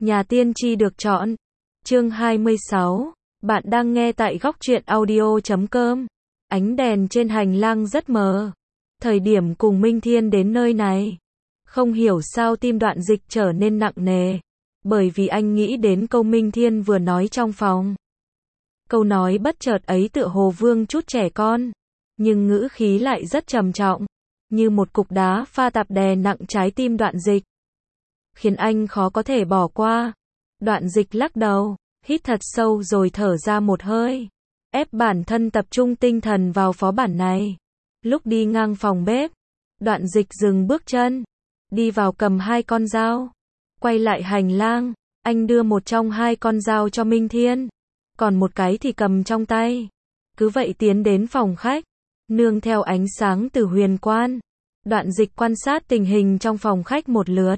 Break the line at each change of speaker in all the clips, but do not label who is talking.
Nhà tiên tri được chọn. Chương 26. Bạn đang nghe tại góc truyện audio.com. Ánh đèn trên hành lang rất mờ. Thời điểm cùng Minh Thiên đến nơi này, không hiểu sao tim Đoạn Dịch trở nên nặng nề, bởi vì anh nghĩ đến câu Minh Thiên vừa nói trong phòng. Câu nói bất chợt ấy tựa hồ vương chút trẻ con, nhưng ngữ khí lại rất trầm trọng, như một cục đá pha tạp đè nặng trái tim Đoạn Dịch, khiến anh khó có thể bỏ qua. Đoạn Dịch lắc đầu, hít thật sâu rồi thở ra một hơi, ép bản thân tập trung tinh thần vào phó bản này. Lúc đi ngang phòng bếp, Đoạn Dịch dừng bước chân, đi vào cầm 2 con dao, quay lại hành lang, anh đưa một trong 2 con dao cho Minh Thiên, còn một cái thì cầm trong tay. Cứ vậy tiến đến phòng khách, nương theo ánh sáng từ huyền quan, Đoạn Dịch quan sát tình hình trong phòng khách một lượt.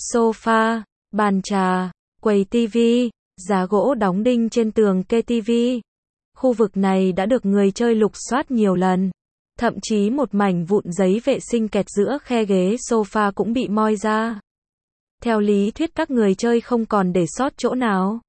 Sofa, bàn trà, quầy tivi, giá gỗ đóng đinh trên tường kê tivi. Khu vực này đã được người chơi lục soát nhiều lần. Thậm chí một mảnh vụn giấy vệ sinh kẹt giữa khe ghế sofa cũng bị moi ra. Theo lý thuyết các người chơi không còn để sót chỗ nào,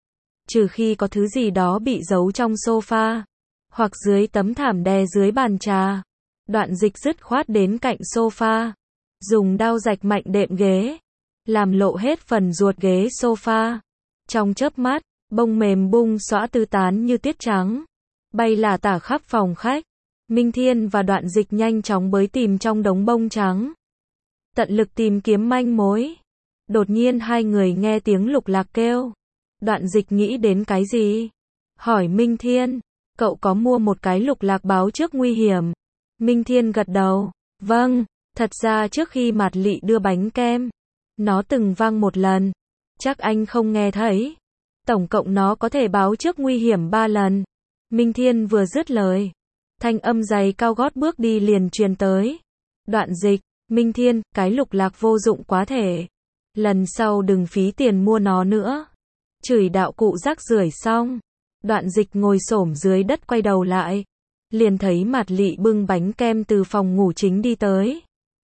trừ khi có thứ gì đó bị giấu trong sofa, hoặc dưới tấm thảm đè dưới bàn trà. Đoạn Dịch dứt khoát đến cạnh sofa, dùng dao rạch mạnh đệm ghế, làm lộ hết phần ruột ghế sofa. Trong chớp mắt, bông mềm bung xõa tứ tán như tuyết trắng, bay lả tả khắp phòng khách. Minh Thiên và Đoạn Dịch nhanh chóng bới tìm trong đống bông trắng, tận lực tìm kiếm manh mối. Đột nhiên hai người nghe tiếng lục lạc kêu. Đoạn Dịch nghĩ đến cái gì? Hỏi Minh Thiên, cậu có mua một cái lục lạc báo trước nguy hiểm? Minh Thiên gật đầu, vâng, thật ra trước khi Mạt Lị đưa bánh kem, nó từng vang một lần. Chắc anh không nghe thấy. Tổng cộng nó có thể báo trước nguy hiểm 3 lần. Minh Thiên vừa dứt lời, thanh âm giày cao gót bước đi liền truyền tới. Đoạn Dịch, Minh Thiên, cái lục lạc vô dụng quá thể. Lần sau đừng phí tiền mua nó nữa. Chửi đạo cụ rác rưởi xong, Đoạn Dịch ngồi xổm dưới đất quay đầu lại, liền thấy Mạt Lị bưng bánh kem từ phòng ngủ chính đi tới.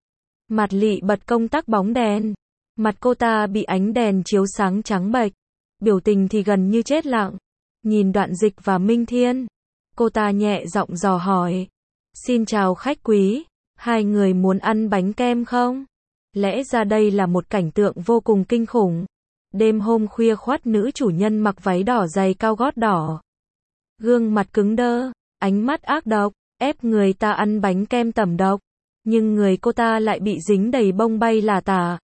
Mạt Lị bật công tắc bóng đèn, mặt cô ta bị ánh đèn chiếu sáng trắng bệch, biểu tình thì gần như chết lặng. Nhìn Đoạn Dịch và Minh Thiên, cô ta nhẹ giọng dò hỏi, xin chào khách quý, hai người muốn ăn bánh kem không? Lẽ ra đây là một cảnh tượng vô cùng kinh khủng. Đêm hôm khuya khoắt, nữ chủ nhân mặc váy đỏ giày cao gót đỏ, gương mặt cứng đơ, ánh mắt ác độc, ép người ta ăn bánh kem tẩm độc, nhưng người cô ta lại bị dính đầy bông bay lả tả.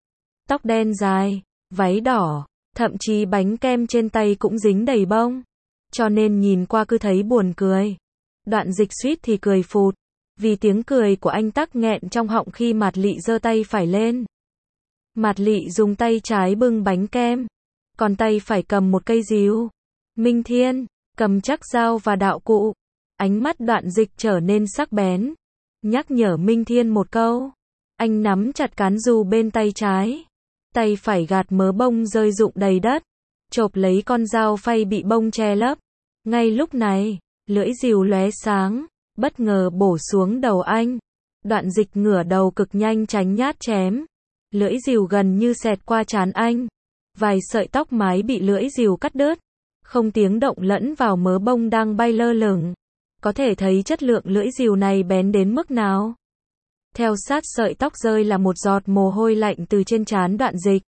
Tóc đen dài, váy đỏ, thậm chí bánh kem trên tay cũng dính đầy bông, cho nên nhìn qua cứ thấy buồn cười. Đoạn Dịch suýt thì cười phụt, vì tiếng cười của anh tắc nghẹn trong họng khi Mạt Lị giơ tay phải lên. Mạt Lị dùng tay trái bưng bánh kem, còn tay phải cầm một cây dìu. Minh Thiên cầm chắc dao và đạo cụ. Ánh mắt Đoạn Dịch trở nên sắc bén, nhắc nhở Minh Thiên một câu. Anh nắm chặt cán dù bên tay trái, tay phải gạt mớ bông rơi rụng đầy đất, chộp lấy con dao phay bị bông che lấp. Ngay lúc này, lưỡi dìu lóe sáng, bất ngờ bổ xuống đầu anh. Đoạn Dịch ngửa đầu cực nhanh tránh nhát chém. Lưỡi dìu gần như xẹt qua trán anh. Vài sợi tóc mái bị lưỡi dìu cắt đứt, không tiếng động lẫn vào mớ bông đang bay lơ lửng. Có thể thấy chất lượng lưỡi dìu này bén đến mức nào. Theo sát sợi tóc rơi là một giọt mồ hôi lạnh từ trên trán Đoạn Dịch.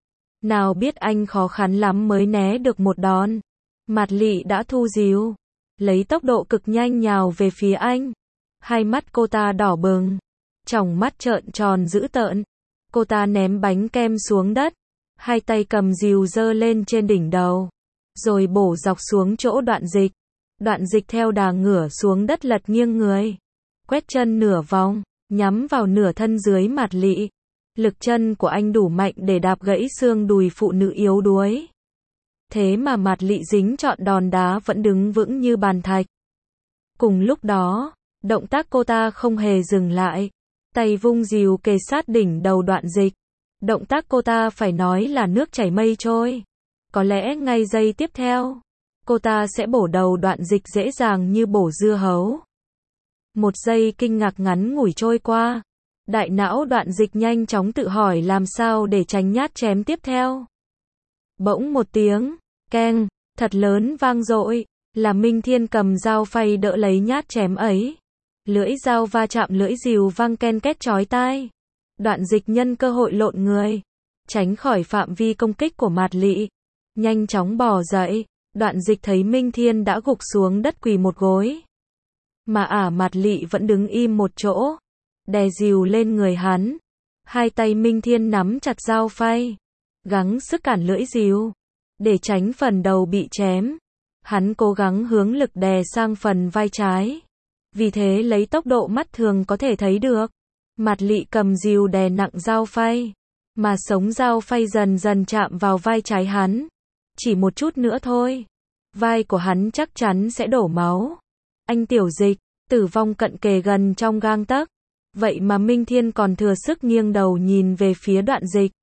Nào biết anh khó khăn lắm mới né được một đòn. Mạt Lị đã thu dìu, lấy tốc độ cực nhanh nhào về phía anh. Hai mắt cô ta đỏ bừng, tròng mắt trợn tròn dữ tợn. Cô ta ném bánh kem xuống đất, hai tay cầm dìu giơ lên trên đỉnh đầu, rồi bổ dọc xuống chỗ Đoạn Dịch. Đoạn Dịch theo đà ngửa xuống đất lật nghiêng người, quét chân nửa vòng, nhắm vào nửa thân dưới Mạt Lị. Lực chân của anh đủ mạnh để đạp gãy xương đùi phụ nữ yếu đuối. Thế mà Mạt Lị dính trọn đòn đá vẫn đứng vững như bàn thạch. Cùng lúc đó, động tác cô ta không hề dừng lại, tay vung dìu kề sát đỉnh đầu Đoạn Dịch. Động tác cô ta phải nói là nước chảy mây trôi. Có lẽ ngay giây tiếp theo, cô ta sẽ bổ đầu Đoạn Dịch dễ dàng như bổ dưa hấu. Một giây kinh ngạc ngắn ngủi trôi qua, đại não Đoạn Dịch nhanh chóng tự hỏi làm sao để tránh nhát chém tiếp theo. Bỗng một tiếng, keng, thật lớn vang dội, là Minh Thiên cầm dao phay đỡ lấy nhát chém ấy. Lưỡi dao va chạm lưỡi rìu vang ken két chói tai. Đoạn Dịch nhân cơ hội lộn người, tránh khỏi phạm vi công kích của Mạt Lị, nhanh chóng bò dậy. Đoạn Dịch thấy Minh Thiên đã gục xuống đất quỳ một gối, mà Mạt Lị vẫn đứng im một chỗ, đè rìu lên người hắn. Hai tay Minh Thiên nắm chặt dao phay, gắng sức cản lưỡi rìu, để tránh phần đầu bị chém. Hắn cố gắng hướng lực đè sang phần vai trái, vì thế lấy tốc độ mắt thường có thể thấy được, Mạt Lị cầm rìu đè nặng dao phay, mà sống dao phay dần dần chạm vào vai trái hắn. Chỉ một chút nữa thôi, vai của hắn chắc chắn sẽ đổ máu. Anh Tiểu Dịch, tử vong cận kề gần trong gang tấc. Vậy mà Minh Thiên còn thừa sức nghiêng đầu nhìn về phía Đoạn Dịch.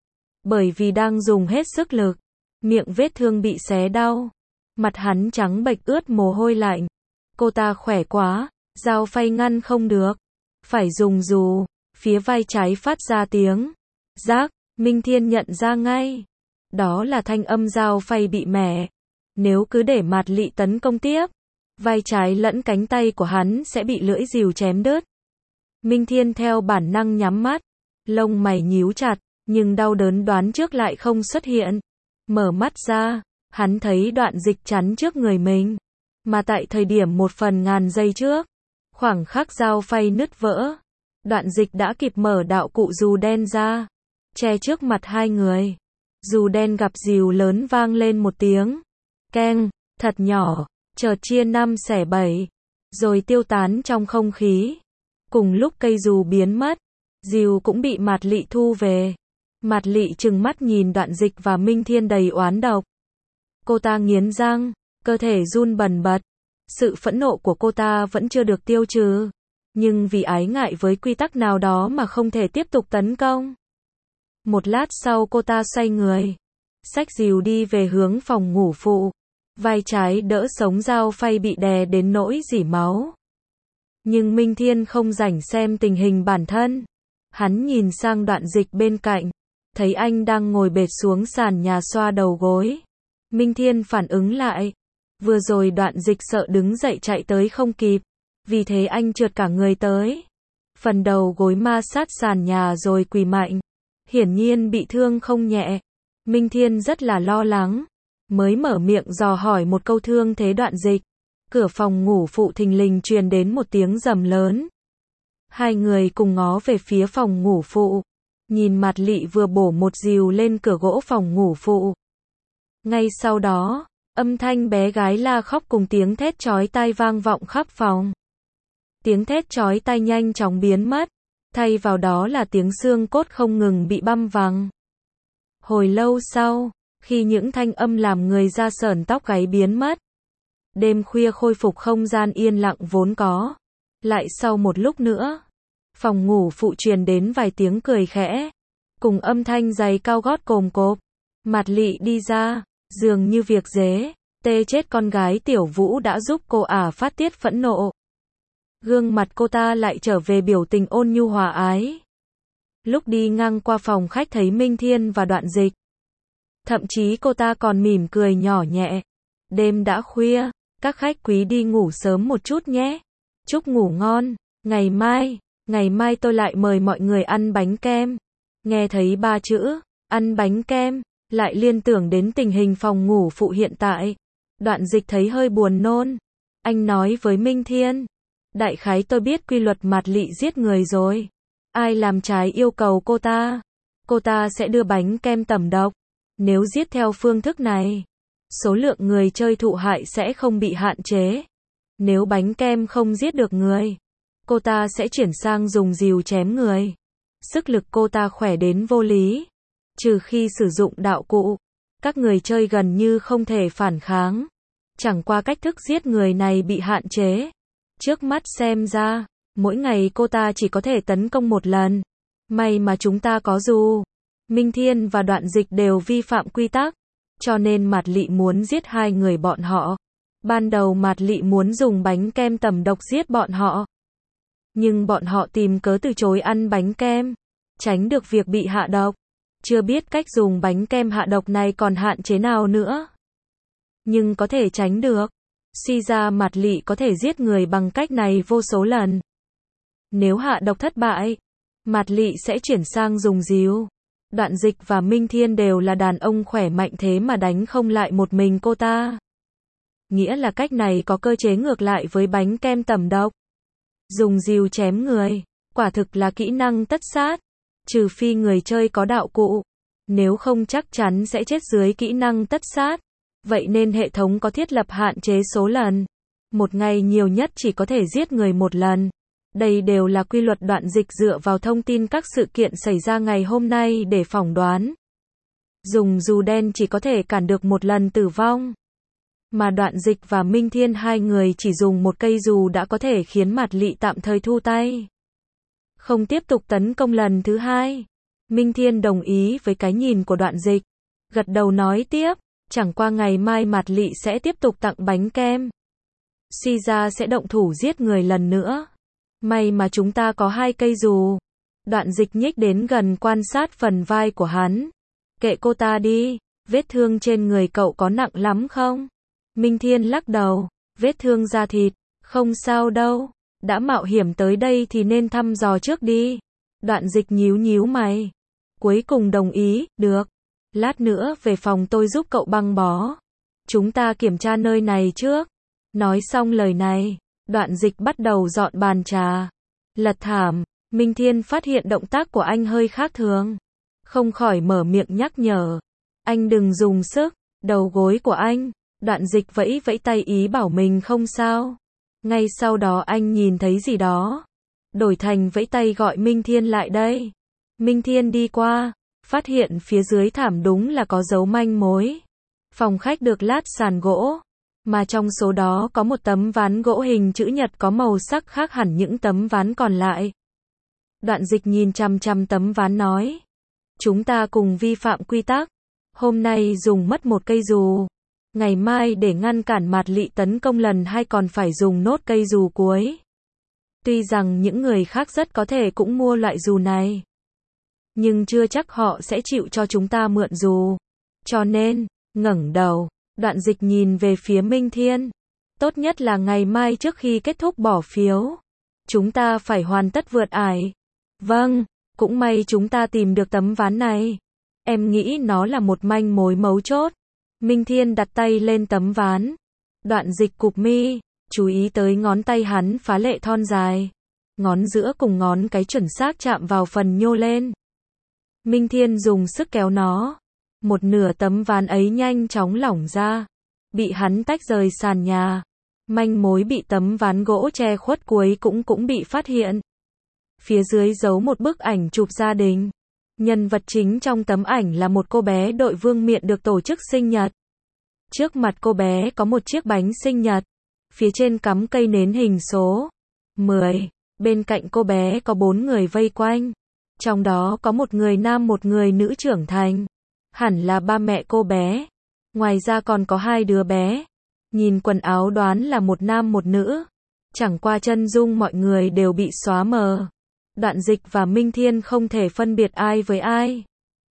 Bởi vì đang dùng hết sức lực, miệng vết thương bị xé đau, mặt hắn trắng bệch ướt mồ hôi lạnh. Cô ta khỏe quá, dao phay ngăn không được, phải dùng dù. Phía vai trái phát ra tiếng rác, Minh Thiên nhận ra ngay, đó là thanh âm dao phay bị mẻ. Nếu cứ để Mạt Lị tấn công tiếp, vai trái lẫn cánh tay của hắn sẽ bị lưỡi rìu chém đứt. Minh Thiên theo bản năng nhắm mắt, lông mày nhíu chặt, nhưng đau đớn đoán trước lại không xuất hiện. Mở mắt ra, hắn thấy Đoạn Dịch chắn trước người mình, mà tại thời điểm 1/1000 giây trước, khoảng khắc dao phay nứt vỡ, Đoạn Dịch đã kịp mở đạo cụ dù đen ra, che trước mặt hai người. Dù đen gặp rìu lớn vang lên một tiếng keng, thật nhỏ, chợt chia 5 xẻ 7, rồi tiêu tán trong không khí. Cùng lúc cây dù biến mất, rìu cũng bị Mạt Lị thu về. Mạt Lị trừng mắt nhìn Đoạn Dịch và Minh Thiên đầy oán độc. Cô ta nghiến răng, cơ thể run bần bật. Sự phẫn nộ của cô ta vẫn chưa được tiêu trừ, nhưng vì ái ngại với quy tắc nào đó mà không thể tiếp tục tấn công. Một lát sau cô ta xoay người, xách rìu đi về hướng phòng ngủ phụ. Vai trái đỡ sống dao phay bị đè đến nỗi rỉ máu. Nhưng Minh Thiên không rảnh xem tình hình bản thân. Hắn nhìn sang Đoạn Dịch bên cạnh, thấy anh đang ngồi bệt xuống sàn nhà xoa đầu gối. Minh Thiên phản ứng lại. Vừa rồi Đoạn Dịch sợ đứng dậy chạy tới không kịp, vì thế anh trượt cả người tới. Phần đầu gối ma sát sàn nhà rồi quỳ mạnh. Hiển nhiên bị thương không nhẹ. Minh Thiên rất là lo lắng, mới mở miệng dò hỏi một câu thương thế Đoạn Dịch. Cửa phòng ngủ phụ thình lình truyền đến một tiếng rầm lớn. Hai người cùng ngó về phía phòng ngủ phụ, nhìn Mạt Lị vừa bổ một rìu lên cửa gỗ phòng ngủ phụ. Ngay sau đó, âm thanh bé gái la khóc cùng tiếng thét chói tai vang vọng khắp phòng. Tiếng thét chói tai nhanh chóng biến mất, thay vào đó là tiếng xương cốt không ngừng bị băm vằm. Hồi lâu sau, khi những thanh âm làm người da sởn tóc gáy biến mất, đêm khuya khôi phục không gian yên lặng vốn có. Lại sau một lúc nữa, phòng ngủ phụ truyền đến vài tiếng cười khẽ, cùng âm thanh giày cao gót cồm cộp. Mạt Lị đi ra, dường như việc dế, tê chết con gái Tiểu Vũ đã giúp cô phát tiết phẫn nộ. Gương mặt cô ta lại trở về biểu tình ôn nhu hòa ái. Lúc đi ngang qua phòng khách thấy Minh Thiên và Đoạn Dịch, thậm chí cô ta còn mỉm cười nhỏ nhẹ. Đêm đã khuya, các khách quý đi ngủ sớm một chút nhé. Chúc ngủ ngon, ngày mai tôi lại mời mọi người ăn bánh kem. Nghe thấy 3 chữ, ăn bánh kem, lại liên tưởng đến tình hình phòng ngủ phụ hiện tại. Đoạn Dịch thấy hơi buồn nôn. Anh nói với Minh Thiên, đại khái tôi biết quy luật Mạt Lị giết người rồi. Ai làm trái yêu cầu cô ta sẽ đưa bánh kem tẩm độc. Nếu giết theo phương thức này, số lượng người chơi thụ hại sẽ không bị hạn chế. Nếu bánh kem không giết được người, cô ta sẽ chuyển sang dùng rìu chém người. Sức lực cô ta khỏe đến vô lý. Trừ khi sử dụng đạo cụ, các người chơi gần như không thể phản kháng. Chẳng qua cách thức giết người này bị hạn chế. Trước mắt xem ra, mỗi ngày cô ta chỉ có thể tấn công một lần. May mà chúng ta có dù. Minh Thiên và Đoạn Dịch đều vi phạm quy tắc, cho nên Mạt Lị muốn giết hai người bọn họ. Ban đầu Mạt Lị muốn dùng bánh kem tẩm độc giết bọn họ, nhưng bọn họ tìm cớ từ chối ăn bánh kem, tránh được việc bị hạ độc. Chưa biết cách dùng bánh kem hạ độc này còn hạn chế nào nữa. Nhưng có thể tránh được. Suy ra Mạt Lị có thể giết người bằng cách này vô số lần. Nếu hạ độc thất bại, Mạt Lị sẽ chuyển sang dùng díu. Đoạn Dịch và Minh Thiên đều là đàn ông khỏe mạnh thế mà đánh không lại một mình cô ta. Nghĩa là cách này có cơ chế ngược lại với bánh kem tẩm độc. Dùng dìu chém người, quả thực là kỹ năng tất sát. Trừ phi người chơi có đạo cụ, nếu không chắc chắn sẽ chết dưới kỹ năng tất sát. Vậy nên hệ thống có thiết lập hạn chế số lần. Một ngày nhiều nhất chỉ có thể giết người một lần. Đây đều là quy luật Đoạn Dịch dựa vào thông tin các sự kiện xảy ra ngày hôm nay để phỏng đoán. Dùng dù đen chỉ có thể cản được một lần tử vong. Mà Đoạn Dịch và Minh Thiên hai người chỉ dùng một cây dù đã có thể khiến Mạt Lị tạm thời thu tay. Không tiếp tục tấn công lần thứ hai. Minh Thiên đồng ý với cái nhìn của Đoạn Dịch. Gật đầu nói tiếp, chẳng qua ngày mai Mạt Lị sẽ tiếp tục tặng bánh kem. Suy ra sẽ động thủ giết người lần nữa. May mà chúng ta có 2 cây dù. Đoạn Dịch nhích đến gần quan sát phần vai của hắn. Kệ cô ta đi, vết thương trên người cậu có nặng lắm không? Minh Thiên lắc đầu, vết thương da thịt, không sao đâu. Đã mạo hiểm tới đây thì nên thăm dò trước đi. Đoạn Dịch nhíu nhíu mày. Cuối cùng đồng ý, được. Lát nữa về phòng tôi giúp cậu băng bó. Chúng ta kiểm tra nơi này trước. Nói xong lời này, Đoạn Dịch bắt đầu dọn bàn trà. Lật thảm, Minh Thiên phát hiện động tác của anh hơi khác thường. Không khỏi mở miệng nhắc nhở. Anh đừng dùng sức, đầu gối của anh. Đoạn Dịch vẫy vẫy tay ý bảo mình không sao. Ngay sau đó anh nhìn thấy gì đó. Đổi thành vẫy tay gọi Minh Thiên lại đây. Minh Thiên đi qua, phát hiện phía dưới thảm đúng là có dấu manh mối. Phòng khách được lát sàn gỗ, mà trong số đó có một tấm ván gỗ hình chữ nhật có màu sắc khác hẳn những tấm ván còn lại. Đoạn Dịch nhìn chằm chằm tấm ván nói. Chúng ta cùng vi phạm quy tắc. Hôm nay dùng mất một cây dù. Ngày mai để ngăn cản Mạt Lị tấn công lần 2 còn phải dùng nốt cây dù cuối. Tuy rằng những người khác rất có thể cũng mua loại dù này. Nhưng chưa chắc họ sẽ chịu cho chúng ta mượn dù. Cho nên, ngẩng đầu, Đoạn Dịch nhìn về phía Minh Thiên. Tốt nhất là ngày mai trước khi kết thúc bỏ phiếu. Chúng ta phải hoàn tất vượt ải. Vâng, cũng may chúng ta tìm được tấm ván này. Em nghĩ nó là một manh mối mấu chốt. Minh Thiên đặt tay lên tấm ván. Đoạn Dịch cụp mi, chú ý tới ngón tay hắn phá lệ thon dài. Ngón giữa cùng ngón cái chuẩn xác chạm vào phần nhô lên. Minh Thiên dùng sức kéo nó. Một nửa tấm ván ấy nhanh chóng lỏng ra. Bị hắn tách rời sàn nhà. Manh mối bị tấm ván gỗ che khuất cuối cũng bị phát hiện. Phía dưới giấu một bức ảnh chụp gia đình. Nhân vật chính trong tấm ảnh là một cô bé đội vương miện được tổ chức sinh nhật. Trước mặt cô bé có một chiếc bánh sinh nhật. Phía trên cắm cây nến hình số 10. Bên cạnh cô bé có 4 người vây quanh. Trong đó có một người nam một người nữ trưởng thành. Hẳn là ba mẹ cô bé. Ngoài ra còn có 2 đứa bé. Nhìn quần áo đoán là một nam một nữ. Chẳng qua chân dung mọi người đều bị xóa mờ. Đoạn Dịch và Minh Thiên không thể phân biệt ai với ai.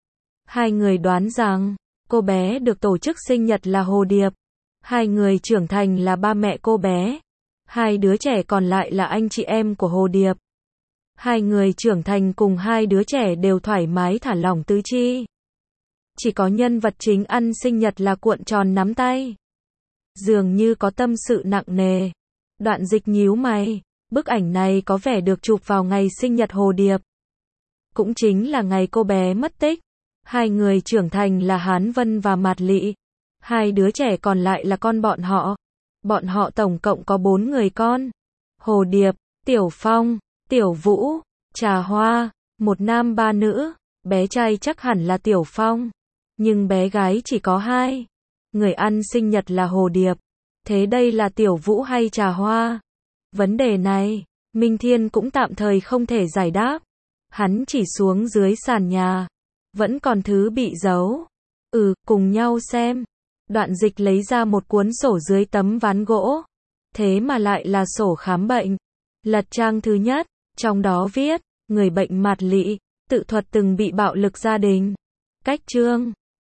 2 người đoán rằng, cô bé được tổ chức sinh nhật là Hồ Điệp. 2 người trưởng thành là ba mẹ cô bé. 2 đứa trẻ còn lại là anh chị em của Hồ Điệp. 2 người trưởng thành cùng 2 đứa trẻ đều thoải mái thả lỏng tứ chi. Chỉ có nhân vật chính ăn sinh nhật là cuộn tròn nắm tay. Dường như có tâm sự nặng nề. Đoạn Dịch nhíu mày. Bức ảnh này có vẻ được chụp vào ngày sinh nhật Hồ Điệp. Cũng chính là ngày cô bé mất tích. 2 người trưởng thành là Hán Vân và Mạt Lị. 2 đứa trẻ còn lại là con bọn họ. Bọn họ tổng cộng có 4 người con. Hồ Điệp, Tiểu Phong, Tiểu Vũ, Trà Hoa, 1 nam 3 nữ. Bé trai chắc hẳn là Tiểu Phong. Nhưng bé gái chỉ có 2. Người ăn sinh nhật là Hồ Điệp. Thế đây là Tiểu Vũ hay Trà Hoa? Vấn đề này, Minh Thiên cũng tạm thời không thể giải đáp. Hắn chỉ xuống dưới sàn nhà. Vẫn còn thứ bị giấu. Cùng nhau xem. Đoạn Dịch lấy ra một cuốn sổ dưới tấm ván gỗ. Thế mà lại là sổ khám bệnh. Lật trang thứ nhất, trong đó viết, người bệnh Mạt Lị, tự thuật từng bị bạo lực gia đình. Cách chương